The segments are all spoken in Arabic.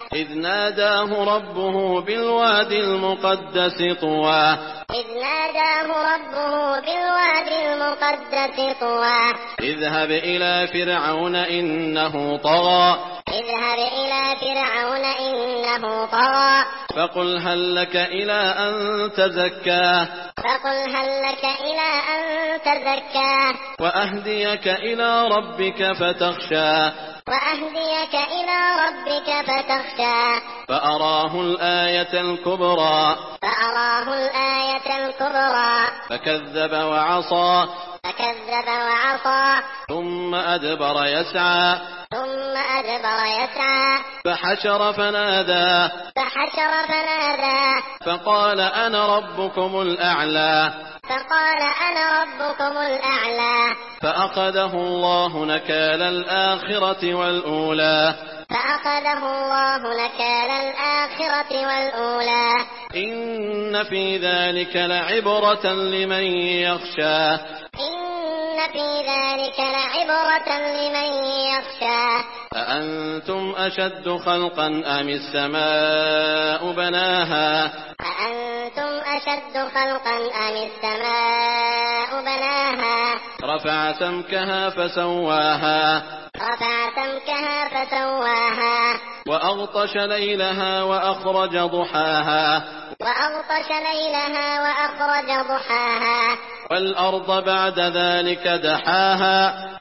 إذ ناداه ربه بالوادي المقدس طوى اذهب إلى فرعون إنه طغى فقل هل لك إلى أن تزكى وأهديك إلى ربك فتخشى فأراه الآية الكبرى فكذب وعصى ثم أدبر يسعى فحشر فنادى فقال أنا ربكم الأعلى فأخذه الله نكال الآخرة والأولى إن في ذلك لعبرة لمن يخشى أأنتم أشد خلقا أم السماء بناها رفع سمكها فسواها وأغطش ليلها وأخرج ضحاها والأرض بعد ذلك دحاها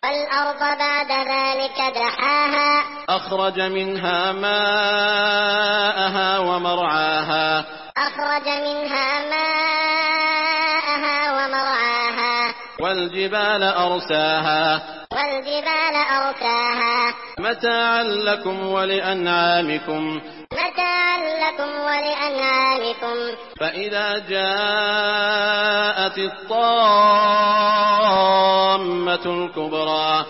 أخرج منها ماءها ومرعاها والجبال أرساها متاعا لكم ولأنعامكم فإذا جاءت الطامة الكبرى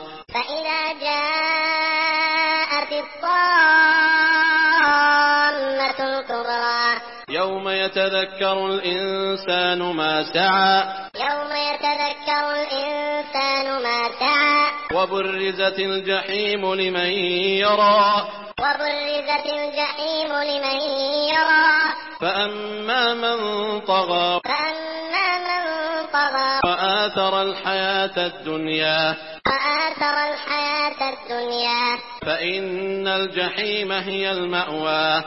يوم يتذكر الإنسان ما سعى وبرزت الجحيم لمن يرى فأما من طغى وآثر الحياة الدنيا فإن الجحيم هي المأوى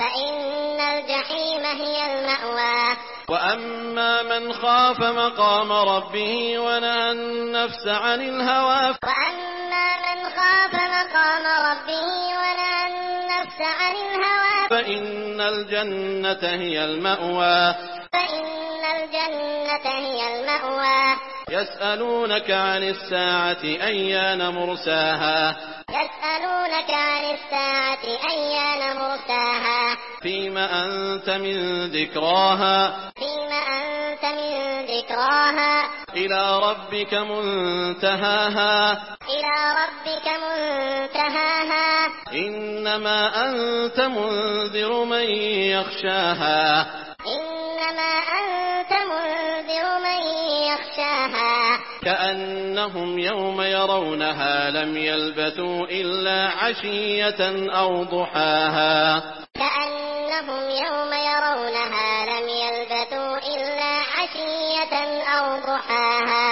وأما من خاف مقام ربه ونهى النفس عن الهوى فإن الجنة هي المأوى يسألونك عن الساعة أيان مرساها فيما أنت من ذكراها إلى ربك منتهاها إنما أنت منذر من يخشاها كأنهم يوم يرونها لم يلبثوا إلا عشية أو ضحاها